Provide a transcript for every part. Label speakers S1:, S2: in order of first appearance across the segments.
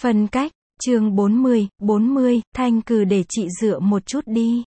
S1: Phân cách, chương 40, Thanh Cừ để chị dựa một chút đi.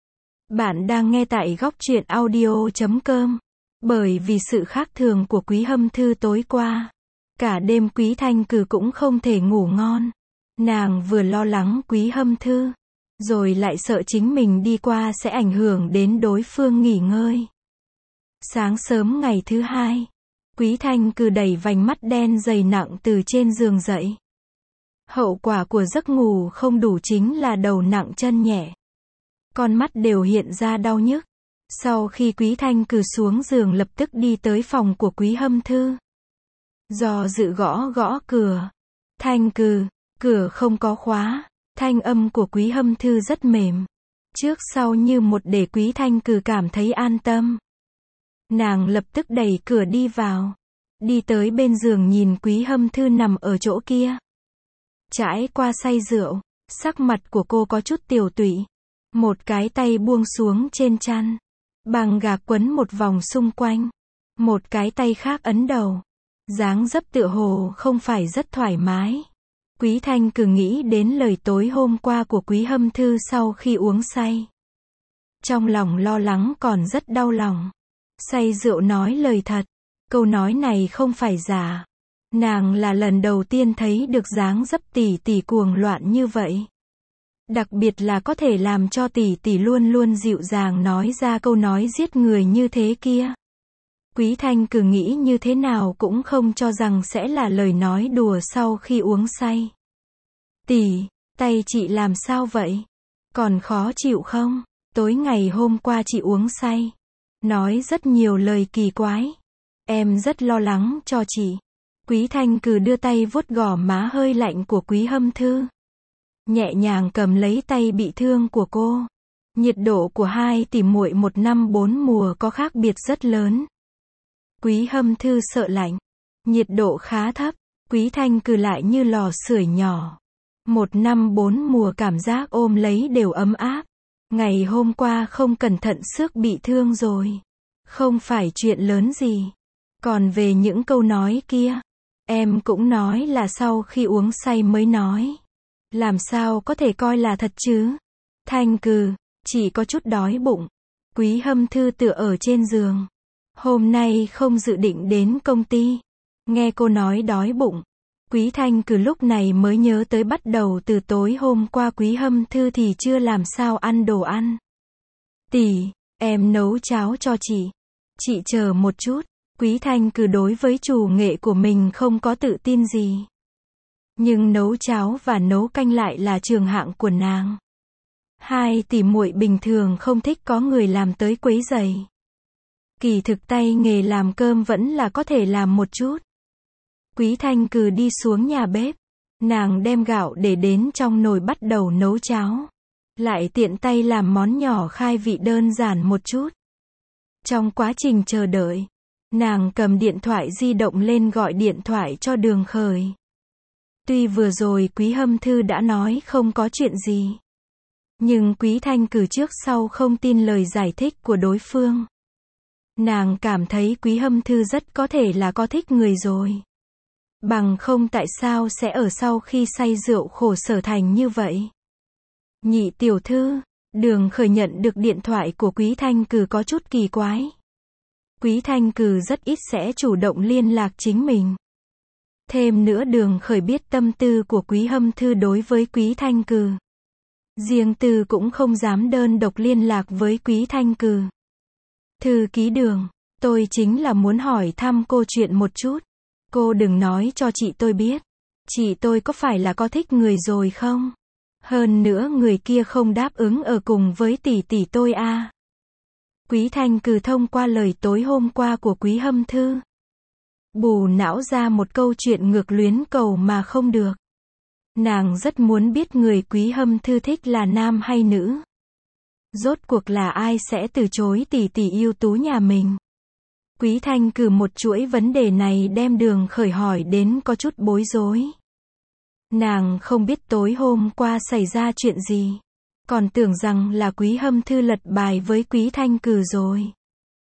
S1: Bạn đang nghe tại góc truyện audio.com. Bởi vì sự khác thường của Quý Hâm Thư tối qua, cả đêm Quý Thanh Cừ cũng không thể ngủ ngon. Nàng vừa lo lắng Quý Hâm Thư, rồi lại sợ chính mình đi qua sẽ ảnh hưởng đến đối phương nghỉ ngơi. Sáng sớm ngày thứ hai, Quý Thanh Cừ đẩy vành mắt đen dày nặng từ trên giường dậy. Hậu quả của giấc ngủ không đủ chính là đầu nặng chân nhẹ. Con mắt đều hiện ra đau nhức. Sau khi Quý Thanh Cừ xuống giường lập tức đi tới phòng của Quý Hâm Thư. Do dự gõ cửa. Thanh Cừ, cửa không có khóa. Thanh âm của Quý Hâm Thư rất mềm. Trước sau như một để Quý Thanh Cừ cảm thấy an tâm. Nàng lập tức đẩy cửa đi vào. Đi tới bên giường nhìn Quý Hâm Thư nằm ở chỗ kia. Trải qua say rượu, sắc mặt của cô có chút tiều tụy. Một cái tay buông xuống trên chăn. Bằng gạc quấn một vòng xung quanh. Một cái tay khác ấn đầu. Dáng dấp tựa hồ không phải rất thoải mái. Quý Thanh Cừ nghĩ đến lời tối hôm qua của Quý Hâm Thư sau khi uống say. Trong lòng lo lắng còn rất đau lòng. Say rượu nói lời thật. Câu nói này không phải giả. Nàng là lần đầu tiên thấy được dáng dấp tỷ tỷ cuồng loạn như vậy. Đặc biệt là có thể làm cho tỷ tỷ luôn luôn dịu dàng nói ra câu nói giết người như thế kia. Quý Thanh Cừ nghĩ như thế nào cũng không cho rằng sẽ là lời nói đùa sau khi uống say. Tỷ, tay chị làm sao vậy? Còn khó chịu không? Tối ngày hôm qua chị uống say. Nói rất nhiều lời kỳ quái. Em rất lo lắng cho chị. Quý Thanh Cừ đưa tay vuốt gò má hơi lạnh của Quý Hâm Thư. Nhẹ nhàng cầm lấy tay bị thương của cô. Nhiệt độ của hai tỷ muội một năm bốn mùa có khác biệt rất lớn. Quý Hâm Thư sợ lạnh. Nhiệt độ khá thấp. Quý Thanh Cừ lại như lò sưởi nhỏ. Một năm bốn mùa cảm giác ôm lấy đều ấm áp. Ngày hôm qua không cẩn thận xước bị thương rồi. Không phải chuyện lớn gì. Còn về những câu nói kia, em cũng nói là sau khi uống say mới nói. Làm sao có thể coi là thật chứ? Thanh Cừ, chỉ có chút đói bụng. Quý Hâm Thư tựa ở trên giường. Hôm nay không dự định đến công ty. Nghe cô nói đói bụng. Quý Thanh Cừ lúc này mới nhớ tới bắt đầu từ tối hôm qua Quý Hâm Thư thì chưa làm sao ăn đồ ăn. Tỷ, em nấu cháo cho chị. Chị chờ một chút. Quý Thanh Cừ đối với chủ nghệ của mình không có tự tin gì. Nhưng nấu cháo và nấu canh lại là trường hạng của nàng. Hai tỷ muội bình thường không thích có người làm tới quấy rầy. Kỳ thực tay nghề làm cơm vẫn là có thể làm một chút. Quý Thanh Cừ đi xuống nhà bếp. Nàng đem gạo để đến trong nồi bắt đầu nấu cháo. Lại tiện tay làm món nhỏ khai vị đơn giản một chút. Trong quá trình chờ đợi, nàng cầm điện thoại di động lên gọi điện thoại cho Đường Khởi. Tuy vừa rồi Quý Hâm Thư đã nói không có chuyện gì. Nhưng Quý Thanh Cừ trước sau không tin lời giải thích của đối phương. Nàng cảm thấy Quý Hâm Thư rất có thể là có thích người rồi. Bằng không tại sao sẽ ở sau khi say rượu khổ sở thành như vậy. Nhị tiểu thư, Đường Khởi nhận được điện thoại của Quý Thanh Cừ có chút kỳ quái. Quý Thanh Cừ rất ít sẽ chủ động liên lạc chính mình. Thêm nữa Đường Khởi biết tâm tư của Quý Hâm Thư đối với Quý Thanh Cừ. Riêng tư cũng không dám đơn độc liên lạc với Quý Thanh Cừ. Thư ký Đường, tôi chính là muốn hỏi thăm cô chuyện một chút. Cô đừng nói cho chị tôi biết. Chị tôi có phải là có thích người rồi không? Hơn nữa người kia không đáp ứng ở cùng với tỷ tỷ tôi à? Quý Thanh Cừ thông qua lời tối hôm qua của Quý Hâm Thư. Bù não ra một câu chuyện ngược luyến cầu mà không được. Nàng rất muốn biết người Quý Hâm Thư thích là nam hay nữ. Rốt cuộc là ai sẽ từ chối tỷ tỷ ưu tú nhà mình. Quý Thanh Cừ một chuỗi vấn đề này đem Đường Khởi hỏi đến có chút bối rối. Nàng không biết tối hôm qua xảy ra chuyện gì. Còn tưởng rằng là Quý Hâm Thư lật bài với Quý Thanh Cừ rồi.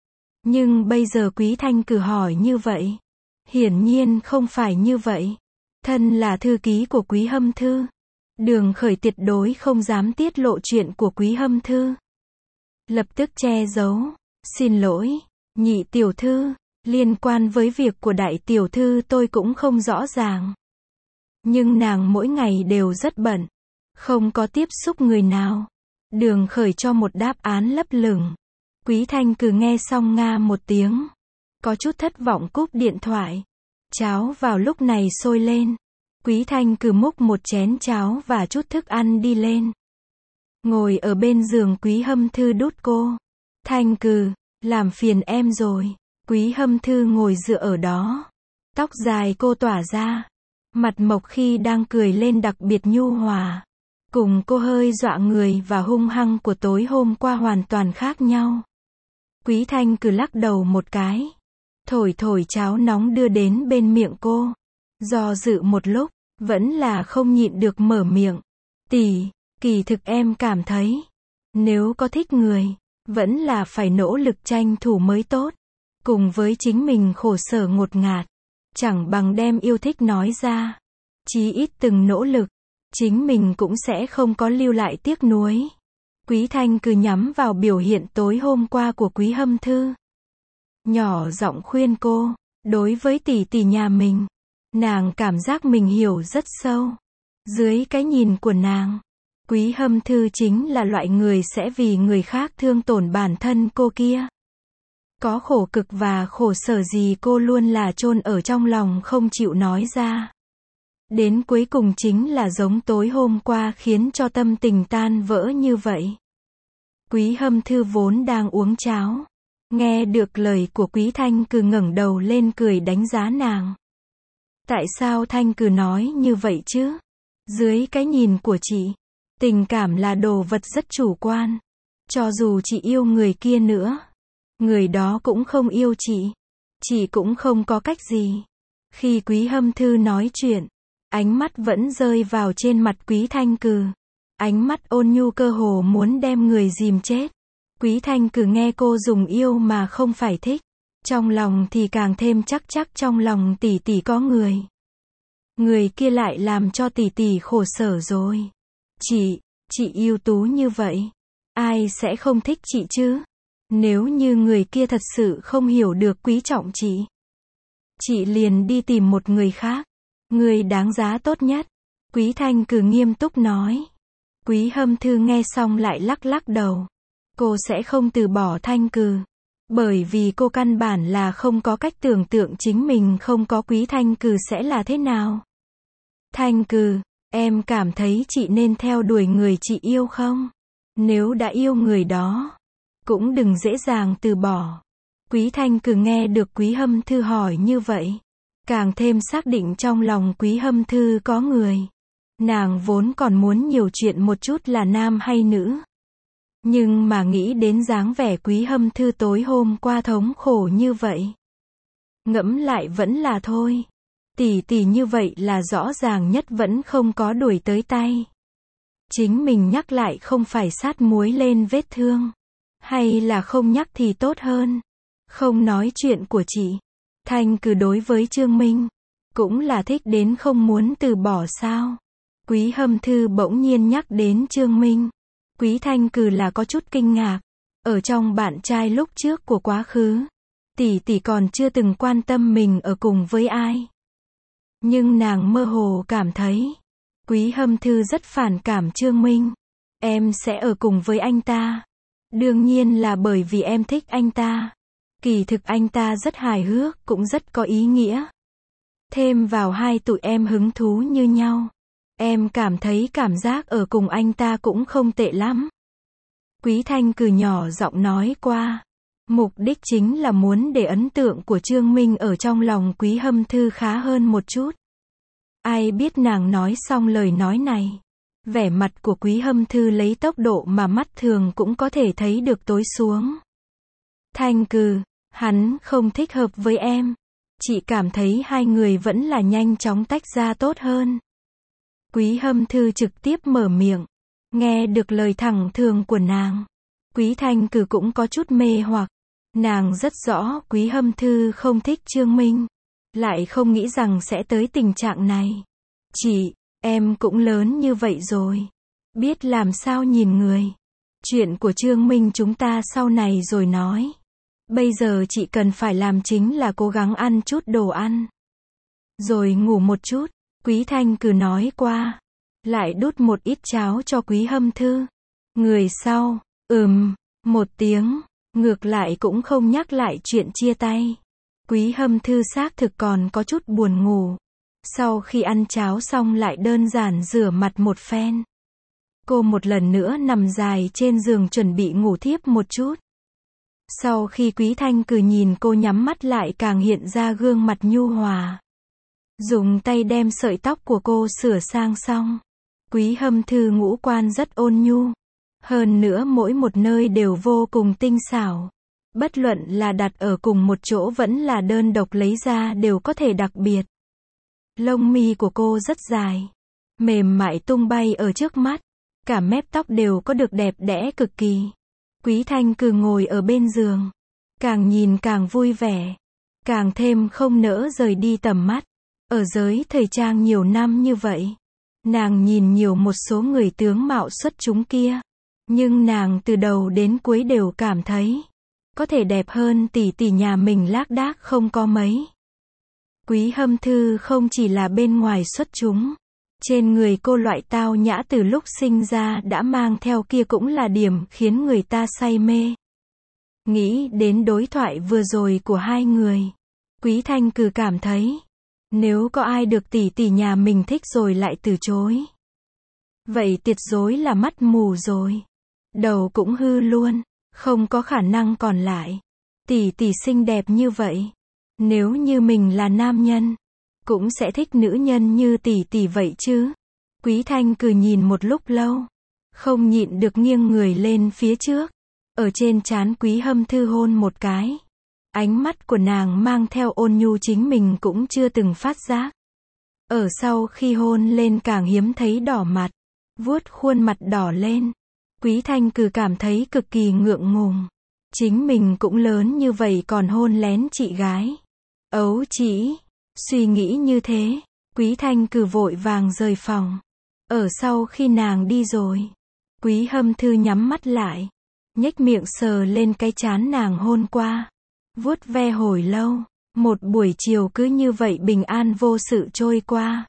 S1: Nhưng bây giờ Quý Thanh Cừ hỏi như vậy. Hiển nhiên không phải như vậy. Thân là thư ký của Quý Hâm Thư, Đường Khởi tuyệt đối không dám tiết lộ chuyện của Quý Hâm Thư. Lập tức che giấu. Xin lỗi, nhị tiểu thư, liên quan với việc của đại tiểu thư tôi cũng không rõ ràng. Nhưng nàng mỗi ngày đều rất bận, không có tiếp xúc người nào. Đường Khởi cho một đáp án lấp lửng. Quý Thanh Cừ nghe xong nga một tiếng, có chút thất vọng cúp điện thoại. Cháo vào lúc này sôi lên. Quý Thanh Cừ múc một chén cháo và chút thức ăn đi lên. Ngồi ở bên giường Quý Hâm Thư đút cô. Thanh Cừ, làm phiền em rồi. Quý Hâm Thư ngồi dựa ở đó. Tóc dài cô tỏa ra. Mặt mộc khi đang cười lên đặc biệt nhu hòa. Cùng cô hơi dọa người và hung hăng của tối hôm qua hoàn toàn khác nhau. Quý Thanh Cừ lắc đầu một cái. Thổi thổi cháo nóng đưa đến bên miệng cô. Do dự một lúc, vẫn là không nhịn được mở miệng. Tỷ, kỳ thực em cảm thấy, nếu có thích người, vẫn là phải nỗ lực tranh thủ mới tốt. Cùng với chính mình khổ sở ngột ngạt, chẳng bằng đem yêu thích nói ra. Chí ít từng nỗ lực, chính mình cũng sẽ không có lưu lại tiếc nuối. Quý Thanh cứ nhắm vào biểu hiện tối hôm qua của Quý Hâm Thư. Nhỏ giọng khuyên cô, đối với tỷ tỷ nhà mình, nàng cảm giác mình hiểu rất sâu. Dưới cái nhìn của nàng, Quý Hâm Thư chính là loại người sẽ vì người khác thương tổn bản thân cô kia. Có khổ cực và khổ sở gì cô luôn là chôn ở trong lòng không chịu nói ra. Đến cuối cùng chính là giống tối hôm qua khiến cho tâm tình tan vỡ như vậy. Quý Hâm Thư vốn đang uống cháo. Nghe được lời của Quý Thanh Cừ ngẩng đầu lên cười đánh giá nàng. Tại sao Thanh Cừ nói như vậy chứ? Dưới cái nhìn của chị, tình cảm là đồ vật rất chủ quan. Cho dù chị yêu người kia nữa, người đó cũng không yêu chị cũng không có cách gì. Khi Quý Hâm Thư nói chuyện, ánh mắt vẫn rơi vào trên mặt Quý Thanh Cừ. Ánh mắt ôn nhu cơ hồ muốn đem người dìm chết. Quý Thanh Cừ nghe cô dùng yêu mà không phải thích. Trong lòng thì càng thêm chắc trong lòng tỷ tỷ có người. Người kia lại làm cho tỷ tỷ khổ sở rồi. Chị ưu tú như vậy. Ai sẽ không thích chị chứ? Nếu như người kia thật sự không hiểu được quý trọng chị liền đi tìm một người khác. Người đáng giá tốt nhất. Quý Thanh Cừ nghiêm túc nói. Quý Hâm Thư nghe xong lại lắc đầu. Cô sẽ không từ bỏ Thanh Cừ. Bởi vì cô căn bản là không có cách tưởng tượng chính mình không có Quý Thanh Cừ sẽ là thế nào. Thanh Cừ, em cảm thấy chị nên theo đuổi người chị yêu không? Nếu đã yêu người đó, cũng đừng dễ dàng từ bỏ. Quý Thanh Cừ nghe được Quý Hâm Thư hỏi như vậy, càng thêm xác định trong lòng Quý Hâm Thư có người. Nàng vốn còn muốn nhiều chuyện một chút là nam hay nữ. Nhưng mà nghĩ đến dáng vẻ Quý Hâm Thư tối hôm qua thống khổ như vậy. Ngẫm lại vẫn là thôi. Tỷ như vậy là rõ ràng nhất vẫn không có đuổi tới tay. Chính mình nhắc lại không phải sát muối lên vết thương. Hay là không nhắc thì tốt hơn. Không nói chuyện của chị. Thanh Cừ đối với Trương Minh, cũng là thích đến không muốn từ bỏ sao. Quý Hâm Thư bỗng nhiên nhắc đến Trương Minh. Quý Thanh Cừ là có chút kinh ngạc. Ở trong bạn trai lúc trước của quá khứ, tỷ còn chưa từng quan tâm mình ở cùng với ai. Nhưng nàng mơ hồ cảm thấy, Quý Hâm Thư rất phản cảm Trương Minh. Em sẽ ở cùng với anh ta. Đương nhiên là bởi vì em thích anh ta. Kỳ thực anh ta rất hài hước, cũng rất có ý nghĩa. Thêm vào hai tụi em hứng thú như nhau. Em cảm thấy cảm giác ở cùng anh ta cũng không tệ lắm. Quý Thanh Cừ nhỏ giọng nói qua. Mục đích chính là muốn để ấn tượng của Trương Minh ở trong lòng Quý Hâm Thư khá hơn một chút. Ai biết nàng nói xong lời nói này. Vẻ mặt của Quý Hâm Thư lấy tốc độ mà mắt thường cũng có thể thấy được tối xuống. Thanh Cừ, hắn không thích hợp với em. Chị cảm thấy hai người vẫn là nhanh chóng tách ra tốt hơn. Quý Hâm Thư trực tiếp mở miệng. Nghe được lời thẳng thừng của nàng, Quý Thanh Cừ cũng có chút mê hoặc. Nàng rất rõ Quý Hâm Thư không thích Trương Minh, lại không nghĩ rằng sẽ tới tình trạng này. Chị, em cũng lớn như vậy rồi. Biết làm sao nhìn người. Chuyện của Trương Minh chúng ta sau này rồi nói. Bây giờ chị cần phải làm chính là cố gắng ăn chút đồ ăn. Rồi ngủ một chút. Quý Thanh cứ nói qua. Lại đút một ít cháo cho Quý Hâm Thư. Người sau, một tiếng. Ngược lại cũng không nhắc lại chuyện chia tay. Quý Hâm Thư xác thực còn có chút buồn ngủ. Sau khi ăn cháo xong lại đơn giản rửa mặt một phen. Cô một lần nữa nằm dài trên giường chuẩn bị ngủ thiếp một chút. Sau khi Quý Thanh cứ nhìn cô nhắm mắt lại càng hiện ra gương mặt nhu hòa. Dùng tay đem sợi tóc của cô sửa sang xong. Quý Hâm Thư ngũ quan rất ôn nhu. Hơn nữa mỗi một nơi đều vô cùng tinh xảo. Bất luận là đặt ở cùng một chỗ vẫn là đơn độc lấy ra đều có thể đặc biệt. Lông mi của cô rất dài. Mềm mại tung bay ở trước mắt. Cả mép tóc đều có được đẹp đẽ cực kỳ. Quý Thanh cứ ngồi ở bên giường. Càng nhìn càng vui vẻ. Càng thêm không nỡ rời đi tầm mắt. Ở giới thời trang nhiều năm như vậy. Nàng nhìn nhiều một số người tướng mạo xuất chúng kia. Nhưng nàng từ đầu đến cuối đều cảm thấy. Có thể đẹp hơn tỷ tỷ nhà mình lác đác không có mấy. Quý Hâm Thư không chỉ là bên ngoài xuất chúng. Trên người cô loại tao nhã từ lúc sinh ra đã mang theo kia cũng là điểm khiến người ta say mê. Nghĩ đến đối thoại vừa rồi của hai người. Quý Thanh cứ cảm thấy. Nếu có ai được tỷ tỷ nhà mình thích rồi lại từ chối. Vậy tuyệt đối là mắt mù rồi. Đầu cũng hư luôn. Không có khả năng còn lại. Tỷ tỷ xinh đẹp như vậy. Nếu như mình là nam nhân. Cũng sẽ thích nữ nhân như tỷ tỷ vậy chứ. Quý Thanh cứ nhìn một lúc lâu. Không nhịn được nghiêng người lên phía trước. Ở trên trán Quý Hâm Thư hôn một cái. Ánh mắt của nàng mang theo ôn nhu chính mình cũng chưa từng phát giác. Ở sau khi hôn lên càng hiếm thấy đỏ mặt. Vuốt khuôn mặt đỏ lên. Quý Thanh cứ cảm thấy cực kỳ ngượng ngùng. Chính mình cũng lớn như vậy còn hôn lén chị gái. Ấu chỉ. Suy nghĩ như thế. Quý Thanh cứ vội vàng rời phòng. Ở sau khi nàng đi rồi. Quý Hâm Thư nhắm mắt lại. Nhếch miệng sờ lên cái trán nàng hôn qua. Vuốt ve hồi lâu. Một buổi chiều cứ như vậy bình an vô sự trôi qua.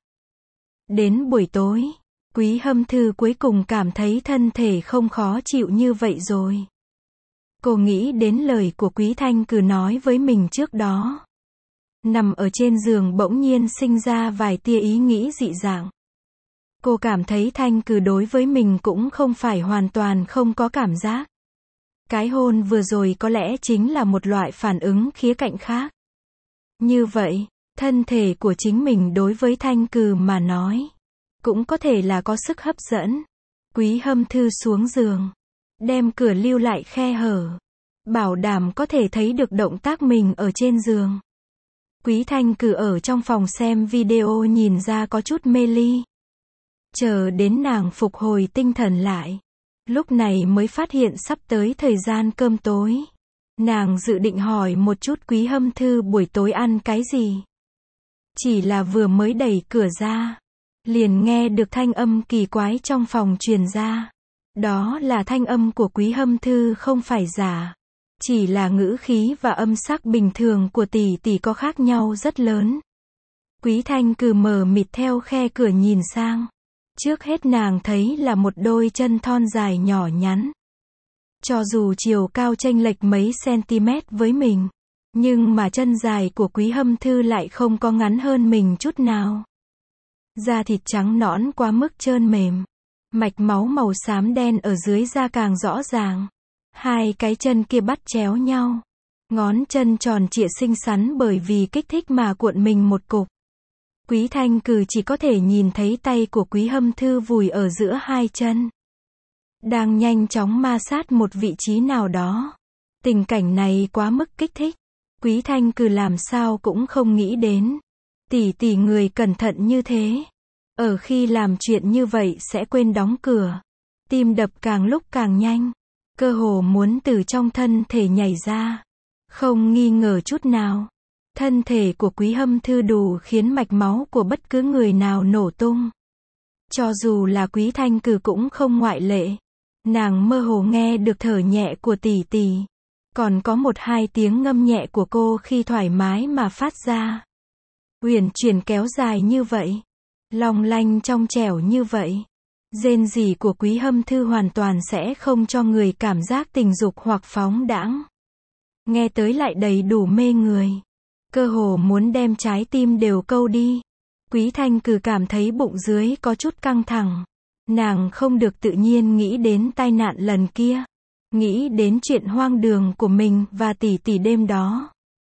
S1: Đến buổi tối. Quý Hâm Thư cuối cùng cảm thấy thân thể không khó chịu như vậy rồi. Cô nghĩ đến lời của Quý Thanh cứ nói với mình trước đó. Nằm ở trên giường bỗng nhiên sinh ra vài tia ý nghĩ dị dạng. Cô cảm thấy Thanh cứ đối với mình cũng không phải hoàn toàn không có cảm giác. Cái hôn vừa rồi có lẽ chính là một loại phản ứng khía cạnh khác. Như vậy, thân thể của chính mình đối với Thanh cứ mà nói. Cũng có thể là có sức hấp dẫn. Quý Hâm Thư xuống giường. Đem cửa lưu lại khe hở. Bảo đảm có thể thấy được động tác mình ở trên giường. Quý Thanh cứ ở trong phòng xem video nhìn ra có chút mê ly. Chờ đến nàng phục hồi tinh thần lại. Lúc này mới phát hiện sắp tới thời gian cơm tối. Nàng dự định hỏi một chút Quý Hâm Thư buổi tối ăn cái gì. Chỉ là vừa mới đẩy cửa ra. Liền nghe được thanh âm kỳ quái trong phòng truyền ra. Đó là thanh âm của Quý Hâm Thư không phải giả. Chỉ là ngữ khí và âm sắc bình thường của tỷ tỷ có khác nhau rất lớn. Quý Thanh cứ mờ mịt theo khe cửa nhìn sang. Trước hết nàng thấy là một đôi chân thon dài nhỏ nhắn. Cho dù chiều cao chênh lệch mấy cm với mình. Nhưng mà chân dài của Quý Hâm Thư lại không có ngắn hơn mình chút nào. Da thịt trắng nõn quá mức trơn mềm. Mạch máu màu xám đen ở dưới da càng rõ ràng. Hai cái chân kia bắt chéo nhau. Ngón chân tròn trịa xinh xắn bởi vì kích thích mà cuộn mình một cục. Quý Thanh cứ chỉ có thể nhìn thấy tay của Quý Hâm Thư vùi ở giữa hai chân. Đang nhanh chóng ma sát một vị trí nào đó. Tình cảnh này quá mức kích thích. Quý Thanh cứ làm sao cũng không nghĩ đến. Tỷ tỷ người cẩn thận như thế. Ở khi làm chuyện như vậy sẽ quên đóng cửa. Tim đập càng lúc càng nhanh. Cơ hồ muốn từ trong thân thể nhảy ra. Không nghi ngờ chút nào. Thân thể của Quý Hâm Thư đủ khiến mạch máu của bất cứ người nào nổ tung. Cho dù là Quý Thanh Cử cũng không ngoại lệ. Nàng mơ hồ nghe được thở nhẹ của tỷ tỷ. Còn có một hai tiếng ngâm nhẹ của cô khi thoải mái mà phát ra. Uyển chuyển kéo dài như vậy. Long lanh trong trẻo như vậy. Rên rỉ của Quý Hâm Thư hoàn toàn sẽ không cho người cảm giác tình dục hoặc phóng đãng. Nghe tới lại đầy đủ mê người. Cơ hồ muốn đem trái tim đều câu đi. Quý Thanh Cử cảm thấy bụng dưới có chút căng thẳng. Nàng không được tự nhiên nghĩ đến tai nạn lần kia. Nghĩ đến chuyện hoang đường của mình và tỷ tỷ đêm đó.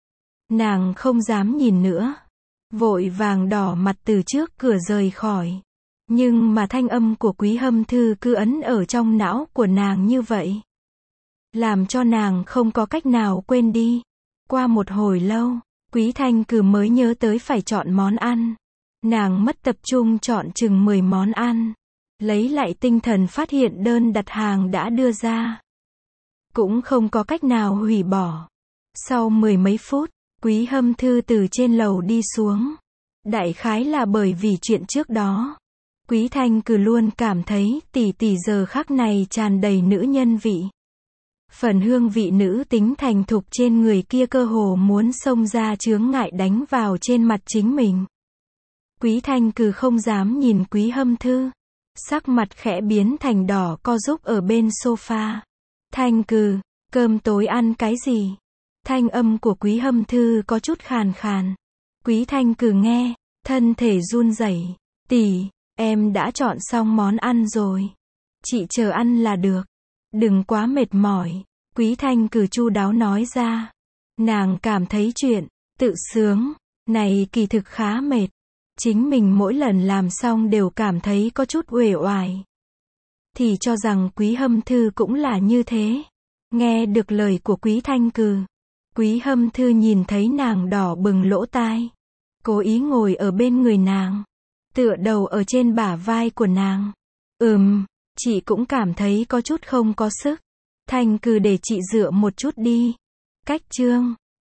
S1: Nàng không dám nhìn nữa. Vội vàng đỏ mặt từ trước cửa rời khỏi. Nhưng mà thanh âm của Quý Hâm Thư cứ ấn ở trong não của nàng như vậy. Làm cho nàng không có cách nào quên đi. Qua một hồi lâu, Quý Thanh Cử mới nhớ tới phải chọn món ăn. Nàng mất tập trung chọn chừng 10 món ăn. Lấy lại tinh thần phát hiện đơn đặt hàng đã đưa ra. Cũng không có cách nào hủy bỏ. Sau 10 mấy phút, Quý Hâm Thư từ trên lầu đi xuống. Đại khái là bởi vì chuyện trước đó. Quý Thanh Cử luôn cảm thấy tỷ tỷ giờ khắc này tràn đầy nữ nhân vị. Phần hương vị nữ tính thành thục trên người kia cơ hồ muốn xông ra chướng ngại đánh vào trên mặt chính mình. Quý Thanh Cử không dám nhìn Quý Hâm Thư. Sắc mặt khẽ biến thành đỏ co rúm ở bên sofa. Thanh Cử, cơm tối ăn cái gì? Thanh âm của Quý Hâm Thư có chút khàn khàn. Quý Thanh Cử nghe, thân thể run rẩy. Tỷ, em đã chọn xong món ăn rồi. Chị chờ ăn là được. Đừng quá mệt mỏi. Quý Thanh Cử chu đáo nói ra. Nàng cảm thấy chuyện tự sướng này kỳ thực khá mệt. Chính mình mỗi lần làm xong đều cảm thấy có chút uể oải. Thì cho rằng Quý Hâm Thư cũng là như thế. Nghe được lời của Quý Thanh Cử. Quý Hâm Thư nhìn thấy nàng đỏ bừng lỗ tai. Cố ý ngồi ở bên người nàng. Tựa đầu ở trên bả vai của nàng. Chị cũng cảm thấy có chút không có sức. Thanh Cử để chị dựa một chút đi. Cách chương